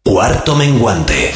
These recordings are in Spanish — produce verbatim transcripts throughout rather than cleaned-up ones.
Cuarto Menguante.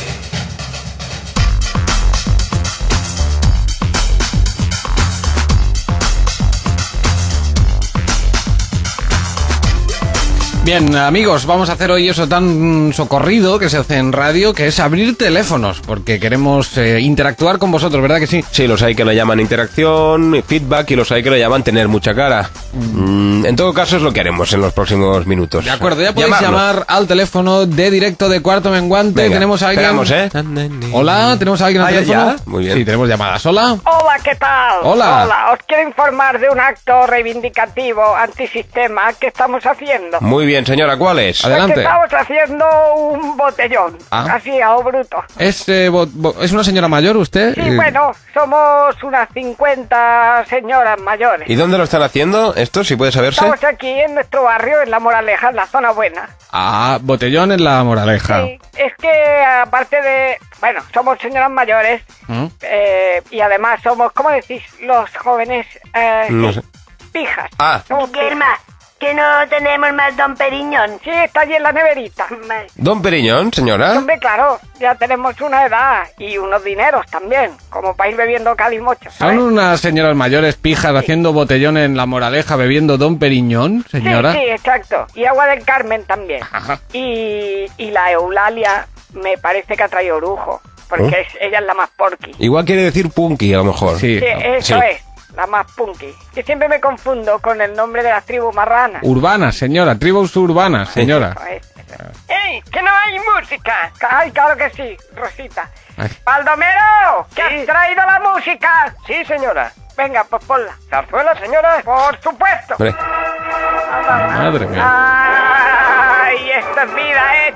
Bien, amigos, vamos a hacer hoy eso tan socorrido que se hace en radio, que es abrir teléfonos, porque queremos eh, interactuar con vosotros, ¿verdad que sí? Sí, los hay que lo llaman interacción, feedback, y los hay que lo llaman tener mucha cara. Mm, en todo caso es lo que haremos en los próximos minutos. De acuerdo, ya podéis Llamarnos. llamar al teléfono de directo de Cuarto Menguante. Venga, tenemos a alguien... esperamos, ¿eh? Hola, ¿tenemos a alguien al Ah, ya, teléfono? ya. Muy bien. Sí, tenemos llamadas. Hola. Hola, ¿qué tal? Hola. Hola, os quiero informar de un acto reivindicativo antisistema que estamos haciendo. Muy bien, señora, ¿cuál es? Adelante. Es que estamos haciendo un botellón, Ah. así a lo bruto. ¿Es, eh, bo- bo- ¿Es una señora mayor usted? Sí, Eh, bueno, somos unas cincuenta señoras mayores. ¿Y dónde lo están haciendo esto, si puede saberse? Estamos aquí en nuestro barrio, en La Moraleja, en la zona buena. Ah, botellón en La Moraleja. Sí, es que aparte de... Bueno, somos señoras mayores ¿Mm? eh, y además somos, ¿cómo decís los jóvenes? Eh, No sé. Pijas. Ah. Somos pijas. Guillerma, que no tenemos más Don Periñón. Sí, está allí en la neverita. Don Periñón, señora. Hombre, claro, ya tenemos una edad y unos dineros también, como para ir bebiendo calimocho, ¿Son ¿sabes? unas señoras mayores pijas haciendo botellón en La Moraleja bebiendo Don Periñón, señora? Sí, sí, exacto. Y agua del Carmen también. Ajá. Y, y la Eulalia me parece que ha traído orujo, porque ¿Oh? es, ella es la más porky. Igual quiere decir punky, a lo mejor. Sí. Sí, eso Sí. es, la más punky. Que siempre me confundo con el nombre de las tribus marranas. Urbanas, señora, tribus urbanas, señora. Eso es, eso es. ¡Ey, que no hay música! ¡Ay, claro que sí, Rosita! Ay. ¡Baldomero! ¿Que has traído la música? Sí, señora. Venga, pues ponla. ¿Zarzuela, señora? Por supuesto. Hombre, Madre mía. ¡Ay, esto es vida, eh,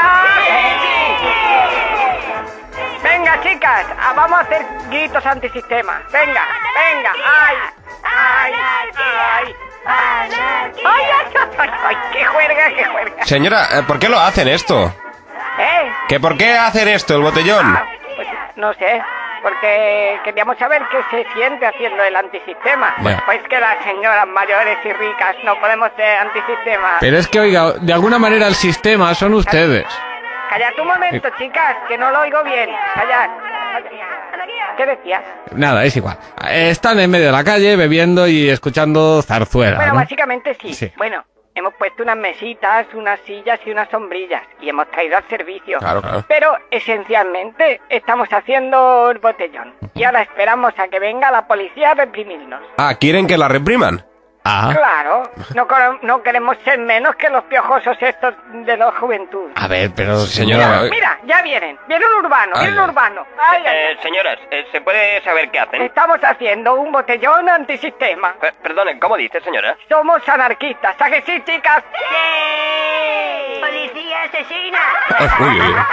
chicas! Venga, chicas, ah, vamos a hacer gritos antisistema. Venga, venga. ¡Ay! ¡Ay! ¡Ay! ¡Ay! ¡Ay, ay, ay, ay! ¡Qué juerga, qué juerga! señora, eh, ¿por qué lo hacen esto? ¿Eh? ¿Que por qué hacen esto, el botellón? Ah, pues no sé, porque queríamos saber qué se siente haciendo el antisistema. Bueno. Pues que las señoras mayores y ricas no podemos ser antisistema. Pero es que, oiga, de alguna manera el sistema son ustedes. Callad un momento, chicas, que no lo oigo bien. Callad. ¿Qué decías? Nada, es igual. Eh, Están en medio de la calle bebiendo y escuchando zarzuela, Bueno, ¿no? básicamente sí. Sí. Bueno, hemos puesto unas mesitas, unas sillas y unas sombrillas y hemos traído al servicio. Claro, claro. Pero esencialmente estamos haciendo el botellón y ahora esperamos a que venga la policía a reprimirnos. Ah, ¿quieren que la repriman? Ah, Claro, no, cor- no queremos ser menos que los piojosos estos de la juventud. a ver, pero Señora, señora... eh, Mira, ya vienen, viene un urbano, Ay, viene un ay. urbano. Ay, ay, Eh, señoras, eh, ¿se puede saber qué ay. hacen? Estamos haciendo un botellón antisistema. Eh, perdone, ¿cómo dice, señora? Somos anarquistas, ¿a que sí, chicas? ¡Sí! ¡Policía asesina! Uy, uy, uy.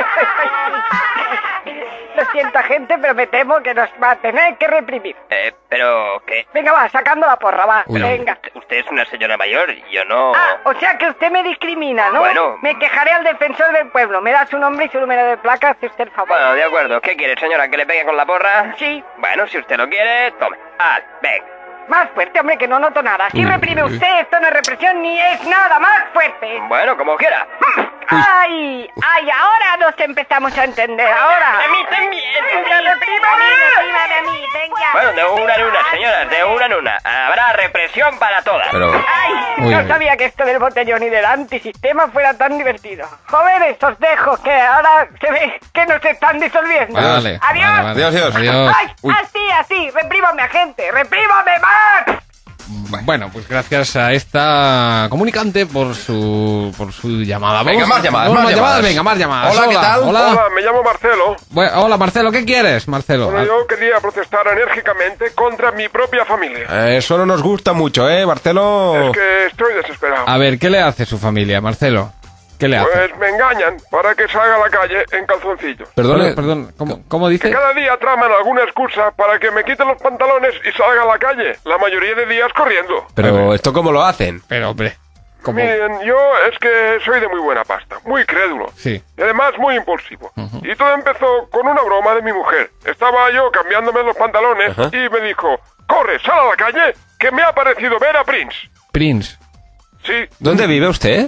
Lo siento, gente, pero me temo que nos va a tener que reprimir. Eh, pero, ¿qué? Venga, va, sacando la porra, va. Uy, Venga. Usted es una señora mayor y yo no... Ah, o sea que usted me discrimina, ¿no? Bueno. Me quejaré al defensor del pueblo. Me da su nombre y su número de placa, hace usted el favor. Bueno, de acuerdo. ¿Qué quiere, señora? ¿Que le pegue con la porra? Sí. Bueno, si usted lo quiere, tome. Ah, venga. Más fuerte, hombre, que no noto nada. Si Uy, reprime uy. usted, esto no es represión ni es nada. Más fuerte. Bueno, como quiera. ¡Ay! ¡Ay! Ahora nos empezamos a entender. Ahora. A mí también. ¡Ya reprímame! ¡Reprímame a mí, venga! Bueno, de una en una, señoras, de una en una. Habrá represión para todas. Pero... ¡Ay! Uy, no uy. sabía que esto del botellón y del antisistema fuera tan divertido. Jóvenes, os dejo, que ahora se ve que nos están disolviendo. Vale, ¡Adiós! vale, vale. Adiós, adiós. Adiós. ¡Ay! Uy. ¡Así, así! ¡Reprímame, agente! ¡Reprímame más! Bueno, pues gracias a esta comunicante por su por su llamada. Venga, Vamos- más llamadas, vamos más llamadas. Venga, más llamadas. Hola, ¿qué tal? Hola. Hola, me llamo Marcelo. Bu- hola, Marcelo, ¿qué quieres, Marcelo? Bueno, yo quería protestar enérgicamente contra mi propia familia. Eh, eso no nos gusta mucho, ¿eh, Marcelo? Es que estoy desesperado. A ver, ¿qué le hace su familia, Marcelo? ¿Qué le hace? Pues me engañan para que salga a la calle en calzoncillos. Perdone, Perdón, perdón, ¿cómo, cómo Que dice? cada día traman alguna excusa para que me quiten los pantalones y salga a la calle. La mayoría de días corriendo. pero ¿esto cómo lo hacen? Pero, hombre, ¿cómo? Miren, yo es que soy de muy buena pasta, muy crédulo. Sí. Y además muy impulsivo. Y todo empezó con una broma de mi mujer. Estaba yo cambiándome los pantalones Ajá. y me dijo, corre, sal a la calle, que me ha parecido ver a Prince. Prince. Sí, ¿Dónde vive usted?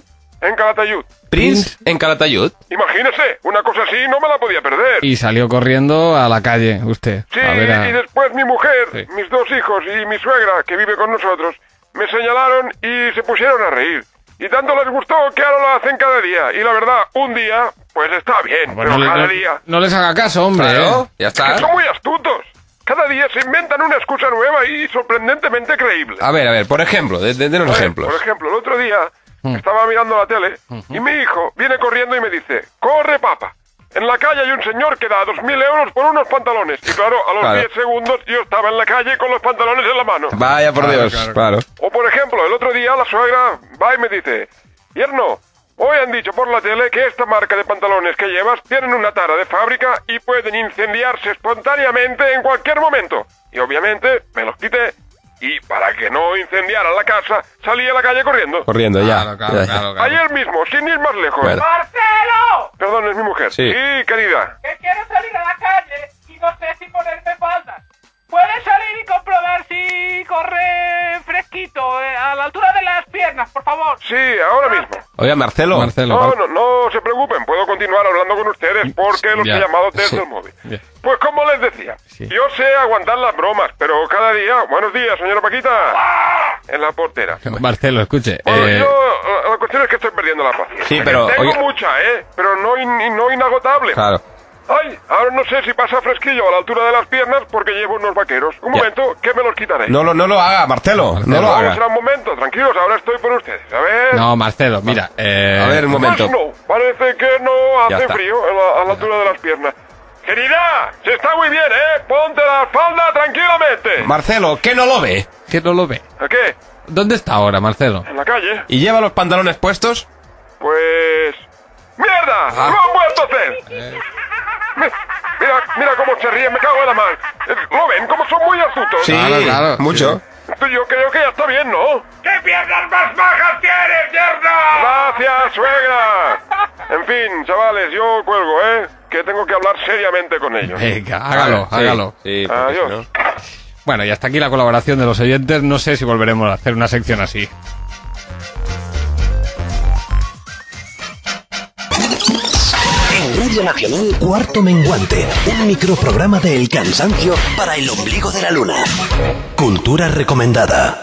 en Calatayud. Prince en Calatayud. Imagínese, una cosa así no me la podía perder. Y salió corriendo a la calle, usted. Sí, a ver a... y después mi mujer, Sí. mis dos hijos y mi suegra, que vive con nosotros, me señalaron y se pusieron a reír. Y tanto les gustó que ahora lo hacen cada día. Y la verdad, un día, pues está bien, Bueno, pero no, cada le- día... no les haga caso, hombre. Claro, ¿eh? ya Es que está. son muy astutos. Cada día se inventan una excusa nueva y sorprendentemente creíble. A ver, a ver, por ejemplo, de, de- denos A ver, ejemplos. Por ejemplo, el otro día estaba mirando la tele y mi hijo viene corriendo y me dice, corre papá, en la calle hay un señor que da dos mil euros por unos pantalones. Y claro, a los Claro. diez segundos yo estaba en la calle con los pantalones en la mano. Vaya por Claro, Dios, claro. claro. O por ejemplo, el otro día la suegra va y me dice, yerno, hoy han dicho por la tele que esta marca de pantalones que llevas tienen una tara de fábrica y pueden incendiarse espontáneamente en cualquier momento. Y obviamente me los quité y para que no incendiara la casa salí a la calle corriendo. Corriendo ya. Claro, claro, Ya, ya. claro, claro. Ayer mismo, sin ir más lejos. Bueno. ¡Marcelo! Perdón, es mi mujer. Sí. querida. Que quiero salir a la calle y no sé si ponerme faldas. ¿Puedes salir y comprobar si corre fresquito eh, a la altura de las piernas, por favor? Sí, ahora mismo. Oiga, Marcelo. Marcelo. No, no, no se preocupen, puedo continuar hablando con ustedes porque los Ya. he llamado desde Sí. el móvil. Ya. Pues como les decía, Sí. yo sé aguantar las bromas, pero cada día... Buenos días, señora Paquita. En la portera. Marcelo, escuche. Bueno, eh, yo... La, la cuestión es que estoy perdiendo la paciencia. Sí, pero, Tengo oiga- mucha, ¿eh? Pero no, in- no inagotable. Claro. Ay, ahora no sé si pasa fresquillo a la altura de las piernas porque llevo unos vaqueros. Un Ya. momento, que me los quitaré. No, lo- no lo haga, Marcelo. No lo No, haga. será un momento, tranquilos, ahora estoy por ustedes. A ver... No, Marcelo, mira. eh, A ver, un momento. Pues no, parece que no Ya hace está. frío a la, a la altura de las piernas. Querida, se está muy bien, ¿eh? Ponte la falda tranquilamente. Marcelo, ¿qué no lo ve? que no lo ve. ¿A qué? ¿Dónde está ahora, Marcelo? ¿En la calle? ¿Y lleva los pantalones puestos? Pues... ¡Mierda! ¡Lo han vuelto a hacer! Mi- Mira, mira cómo se ríe, me cago en la mar. Eh, ¿Lo ven? Cómo son muy astutos. Sí, Claro, claro. mucho. Esto Yo creo que ya está bien, ¿no? ¿Qué piernas más bajas tienes, mierda? Gracias, suegra. En fin, chavales, yo cuelgo, ¿eh? Que tengo que hablar seriamente con ellos. Venga, hágalo, Sí, hágalo. Sí, porque si Adiós. no- Bueno, y hasta aquí la colaboración de los oyentes. No sé si volveremos a hacer una sección así. En Radio Nacional, Cuarto Menguante, un microprograma de El Cansancio para el ombligo de la luna. Cultura recomendada.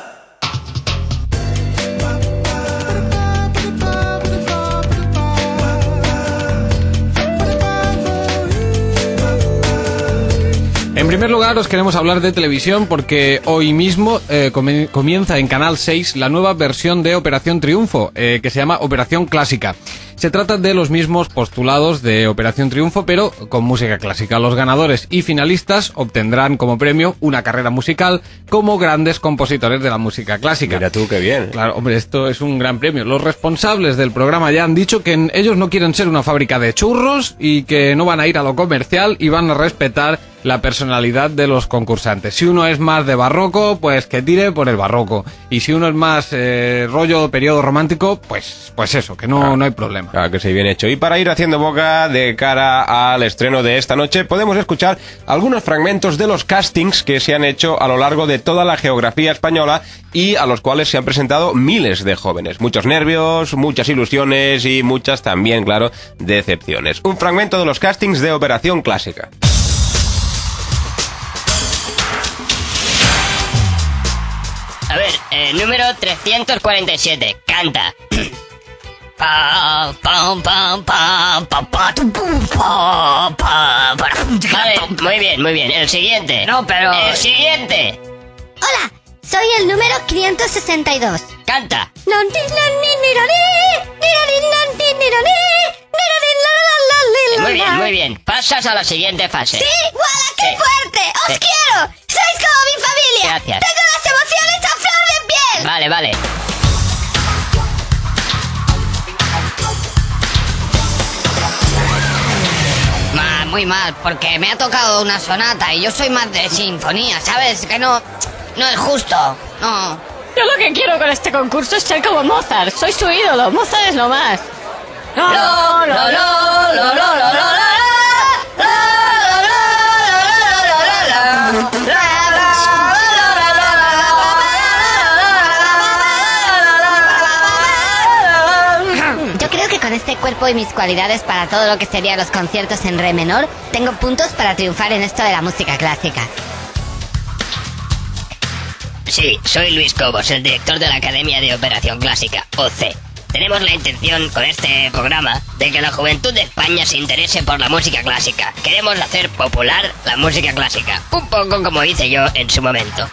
En primer lugar, os queremos hablar de televisión porque hoy mismo eh, come- comienza en Canal seis la nueva versión de Operación Triunfo, eh, que se llama Operación Clásica. Se trata de los mismos postulados de Operación Triunfo, pero con música clásica. Los ganadores y finalistas obtendrán como premio una carrera musical como grandes compositores de la música clásica. Mira tú, qué bien. Claro, hombre, esto es un gran premio. Los responsables del programa ya han dicho que en- ellos no quieren ser una fábrica de churros y que no van a ir a lo comercial y van a respetar la personalidad de los concursantes. Si uno es más de barroco, pues que tire por el barroco. Y si uno es más eh, rollo periodo romántico, pues pues eso, que no, no hay problema. Claro que sí, bien hecho. Y para ir haciendo boca de cara al estreno de esta noche, podemos escuchar algunos fragmentos de los castings que se han hecho a lo largo de toda la geografía española y a los cuales se han presentado miles de jóvenes. Muchos nervios, muchas ilusiones y muchas también, claro, decepciones. Un fragmento de los castings de Operación Clásica. A ver, eh, número trescientos cuarenta y siete. Canta. Pa, pam, pam, pam, pa, pa, tu, pum, pa, pa, pa. Vale, muy bien, muy bien. El siguiente. No, pero... El siguiente. Hola, soy el número quinientos sesenta y dos. Canta. Muy bien, muy bien. Pasas a la siguiente fase. ¡Sí! ¡Guala, qué Sí. fuerte! ¡Os Sí. quiero! ¡Sois como mi familia! Gracias. ¡Tengo las emociones a flor de piel! Vale, vale. Ma, muy mal, porque me ha tocado una sonata y yo soy más de sinfonía, ¿sabes? Que no, no es justo, no. Yo lo que quiero con este concurso es ser como Mozart. Soy su ídolo. Mozart es lo más. Lo, lo, lo, lo, lo, lo, lo, lo, lo, cuerpo y mis cualidades para todo lo que serían los conciertos en re menor, tengo puntos para triunfar en esto de la música clásica. Sí, soy Luis Cobos, el director de la Academia de Operación Clásica, O C. Tenemos la intención con este programa de que la juventud de España se interese por la música clásica. Queremos hacer popular la música clásica, un poco como hice yo en su momento.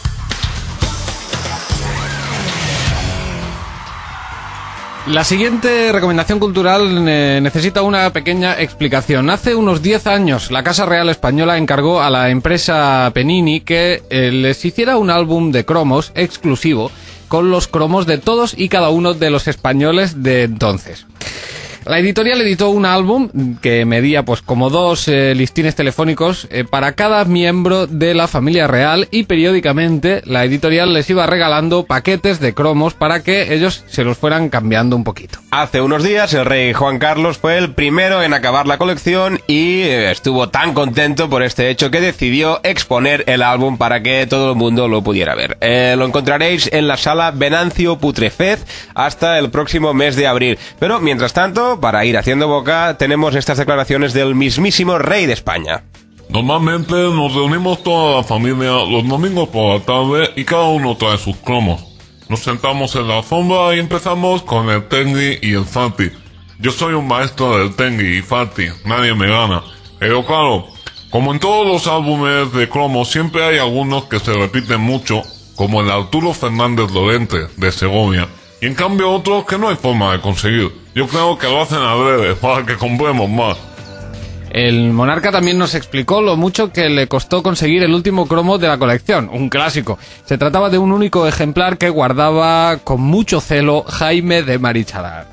La siguiente recomendación cultural eh, necesita una pequeña explicación. Hace unos diez años, la Casa Real Española encargó a la empresa Penini que eh, les hiciera un álbum de cromos exclusivo con los cromos de todos y cada uno de los españoles de entonces. La editorial editó un álbum que medía pues como dos eh, listines telefónicos eh, para cada miembro de la familia real, y periódicamente la editorial les iba regalando paquetes de cromos para que ellos se los fueran cambiando un poquito. Hace unos días el rey Juan Carlos fue el primero en acabar la colección y eh, estuvo tan contento por este hecho que decidió exponer el álbum para que todo el mundo lo pudiera ver. Eh, lo encontraréis en la sala Venancio Putrefez hasta el próximo mes de abril. Pero mientras tanto, para ir haciendo boca, tenemos estas declaraciones del mismísimo rey de España. Normalmente nos reunimos toda la familia los domingos por la tarde y cada uno trae sus cromos. Nos sentamos en la alfombra y empezamos con el Tengui y el Fati. Yo soy un maestro del Tengui y Fati, nadie me gana. Pero claro, como en todos los álbumes de cromos siempre hay algunos que se repiten mucho, como el Arturo Fernández Lorente, de Segovia. Y en cambio otros que no hay forma de conseguir. Yo creo que lo hacen adrede, para que compremos más. El monarca también nos explicó lo mucho que le costó conseguir el último cromo de la colección, un clásico. Se trataba de un único ejemplar que guardaba con mucho celo Jaime de Marichalar.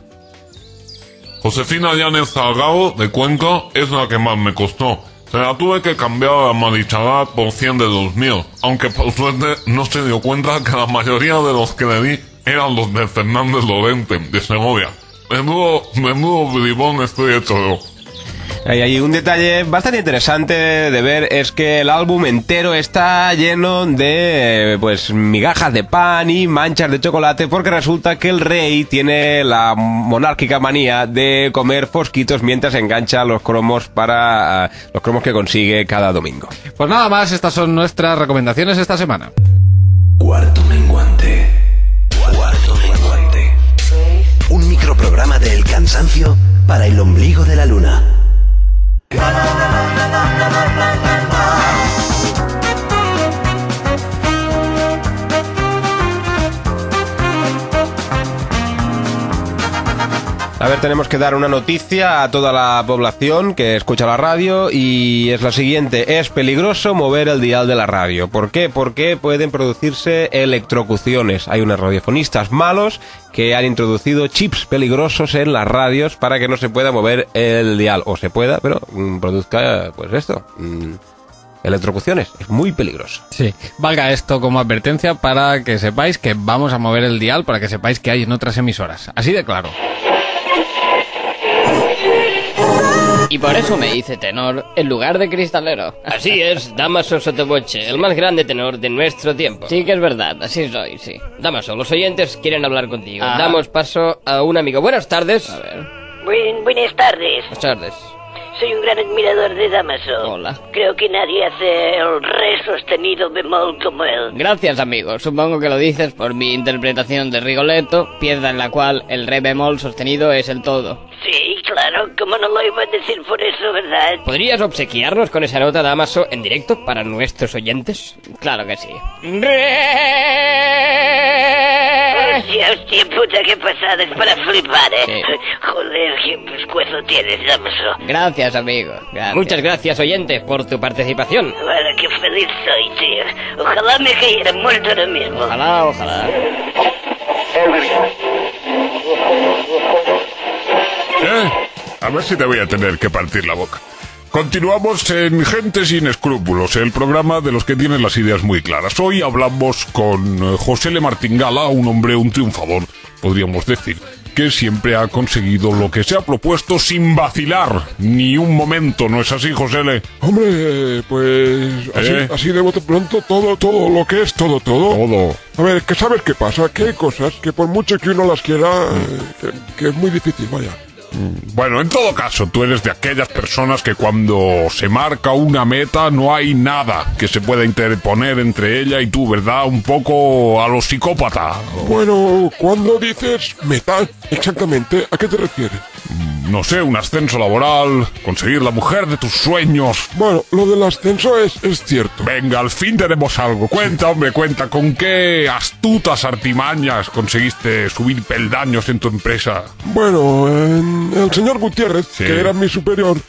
Josefina Llanes Salgado, de Cuenca, es la que más me costó. Se la tuve que cambiar a Marichalar por cien de los míos, aunque por suerte no se dio cuenta que la mayoría de los que le di eran los de Fernández Lorente, de Segovia. Menudo, menudo bribón estoy hecho yo. Hay, hay un detalle bastante interesante de ver, es que el álbum entero está lleno de pues migajas de pan y manchas de chocolate, porque resulta que el rey tiene la monárquica manía de comer fosquitos mientras engancha los cromos para uh, los cromos que consigue cada domingo. Pues nada más, estas son nuestras recomendaciones esta semana. Cuarto menguante. Cuarto menguante. Un microprograma del cansancio para el ombligo de la luna. A ver, tenemos que dar una noticia a toda la población que escucha la radio y es la siguiente. Es peligroso mover el dial de la radio. ¿Por qué? Porque pueden producirse electrocuciones. Hay unos radiofonistas malos que han introducido chips peligrosos en las radios para que no se pueda mover el dial. O se pueda, pero mmm, produzca, pues esto, mmm, electrocuciones. Es muy peligroso. Sí, valga esto como advertencia para que sepáis que vamos a mover el dial, para que sepáis que hay en otras emisoras. Así de claro. Y por eso me hice tenor en lugar de cristalero. Así es, Damaso Sotoboche, el más grande tenor de nuestro tiempo. Sí que es verdad, así soy, sí. Damaso, los oyentes quieren hablar contigo. Ah. Damos paso a un amigo. Buenas tardes. A ver. Buen, buenas tardes. Buenas tardes. Soy un gran admirador de Damaso. Hola. Creo que nadie hace el re sostenido bemol como él. Gracias, amigo. Supongo que lo dices por mi interpretación de Rigoletto, pieza en la cual el re bemol sostenido es el todo. Sí, claro, como no lo iba a decir por eso, ¿verdad? ¿Podrías obsequiarnos con esa nota, Damaso, en directo para nuestros oyentes? Claro que sí. Hostia, hostia, puta, qué pasada, es para flipar, ¿eh? Sí. Joder, qué pescuezo tienes, Damaso. Gracias, amigo. Gracias. Muchas gracias, oyente, por tu participación. Bueno, qué feliz soy, tío. Ojalá me cayera muerto ahora mismo. Ojalá, ojalá. ¿Eh? A ver si te voy a tener que partir la boca. Continuamos en Gente sin Escrúpulos, el programa de los que tienen las ideas muy claras. Hoy hablamos con José Le Martingala, un hombre, un triunfador, podríamos decir, que siempre ha conseguido lo que se ha propuesto sin vacilar ni un momento, ¿no es así, José Le? Hombre, pues así, ¿Eh? así de bote pronto, todo, todo lo que es, todo, todo. Todo. A ver, que ¿sabes qué pasa? Que hay cosas que por mucho que uno las quiera, eh, que, que es muy difícil, vaya. Bueno, en todo caso, tú eres de aquellas personas que cuando se marca una meta no hay nada que se pueda interponer entre ella y tú, ¿verdad? Un poco a lo psicópata. Bueno, cuando dices meta, exactamente, ¿a qué te refieres? No sé, un ascenso laboral, conseguir la mujer de tus sueños. Bueno, lo del ascenso es, es cierto. Venga, al fin tenemos algo. Cuenta, hombre, cuenta, ¿con qué astutas artimañas conseguiste subir peldaños en tu empresa? Bueno, en el señor Gutiérrez, sí, que era mi superior,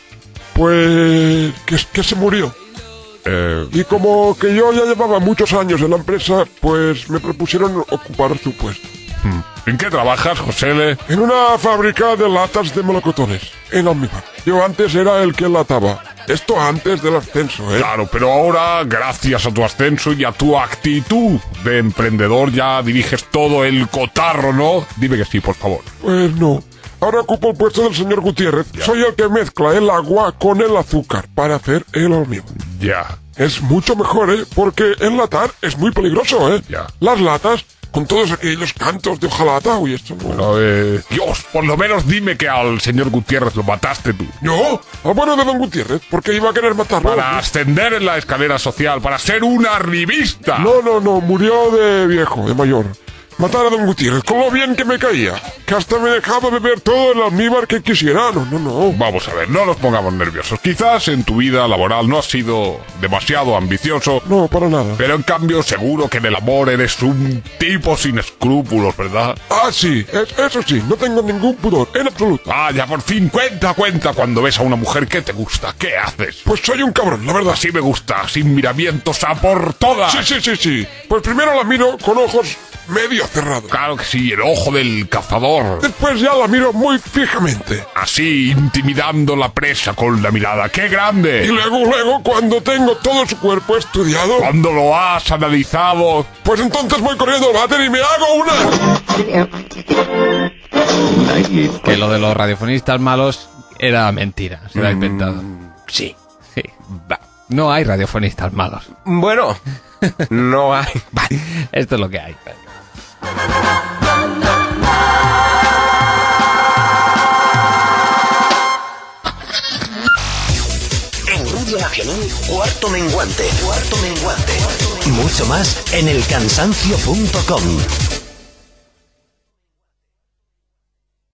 pues que, que se murió. Eh... Y como que yo ya llevaba muchos años en la empresa, pues me propusieron ocupar su puesto. ¿En qué trabajas, José? En una fábrica de latas de melocotones, en almíbar. Yo antes era el que lataba. Esto antes del ascenso, ¿eh? Claro, pero ahora, gracias a tu ascenso y a tu actitud de emprendedor, ya diriges todo el cotarro, ¿no? Dime que sí, por favor. Pues no. Ahora ocupo el puesto del señor Gutiérrez. Ya. Soy el que mezcla el agua con el azúcar para hacer el almíbar. Ya. Es mucho mejor, ¿eh? Porque enlatar es muy peligroso, ¿eh? Ya. Las latas, con todos aquellos cantos de hojalata, uy, esto no... Bueno, eh... Dios, por lo menos dime que al señor Gutiérrez lo mataste tú. ¿Yo? Ah, bueno, de don Gutiérrez, porque iba a querer matarlo. Para ascender en la escalera social, para ser una revista. No, no, no, murió de viejo, de mayor. Matar a don Gutiérrez, con lo bien que me caía, que hasta me dejaba beber todo el almíbar que quisiera. No, no, no. Vamos a ver, no nos pongamos nerviosos. Quizás en tu vida laboral no has sido demasiado ambicioso. No, para nada. Pero en cambio seguro que en el amor eres un tipo sin escrúpulos, ¿verdad? Ah, sí, es, eso sí, no tengo ningún pudor, en absoluto. Ah, ya por fin, cuenta, cuenta, cuando ves a una mujer que te gusta, ¿qué haces? Pues soy un cabrón, la verdad. Así me gusta, sin miramientos, a por todas. Sí, sí, sí, sí. Pues primero la miro con ojos medio cerrado. Claro que sí, el ojo del cazador. Después ya la miro muy fijamente. Así, intimidando la presa con la mirada. ¡Qué grande! Y luego, luego, cuando tengo todo su cuerpo estudiado... Cuando lo has analizado... Pues entonces voy corriendo al váter y me hago una... Que lo de los radiofonistas malos era mentira. Se lo ha inventado. Sí. Sí. No hay radiofonistas malos. Bueno, no hay. Esto es lo que hay. En Radio Nacional, Cuarto Menguante. Cuarto Menguante. Mucho más en el cansancio punto com.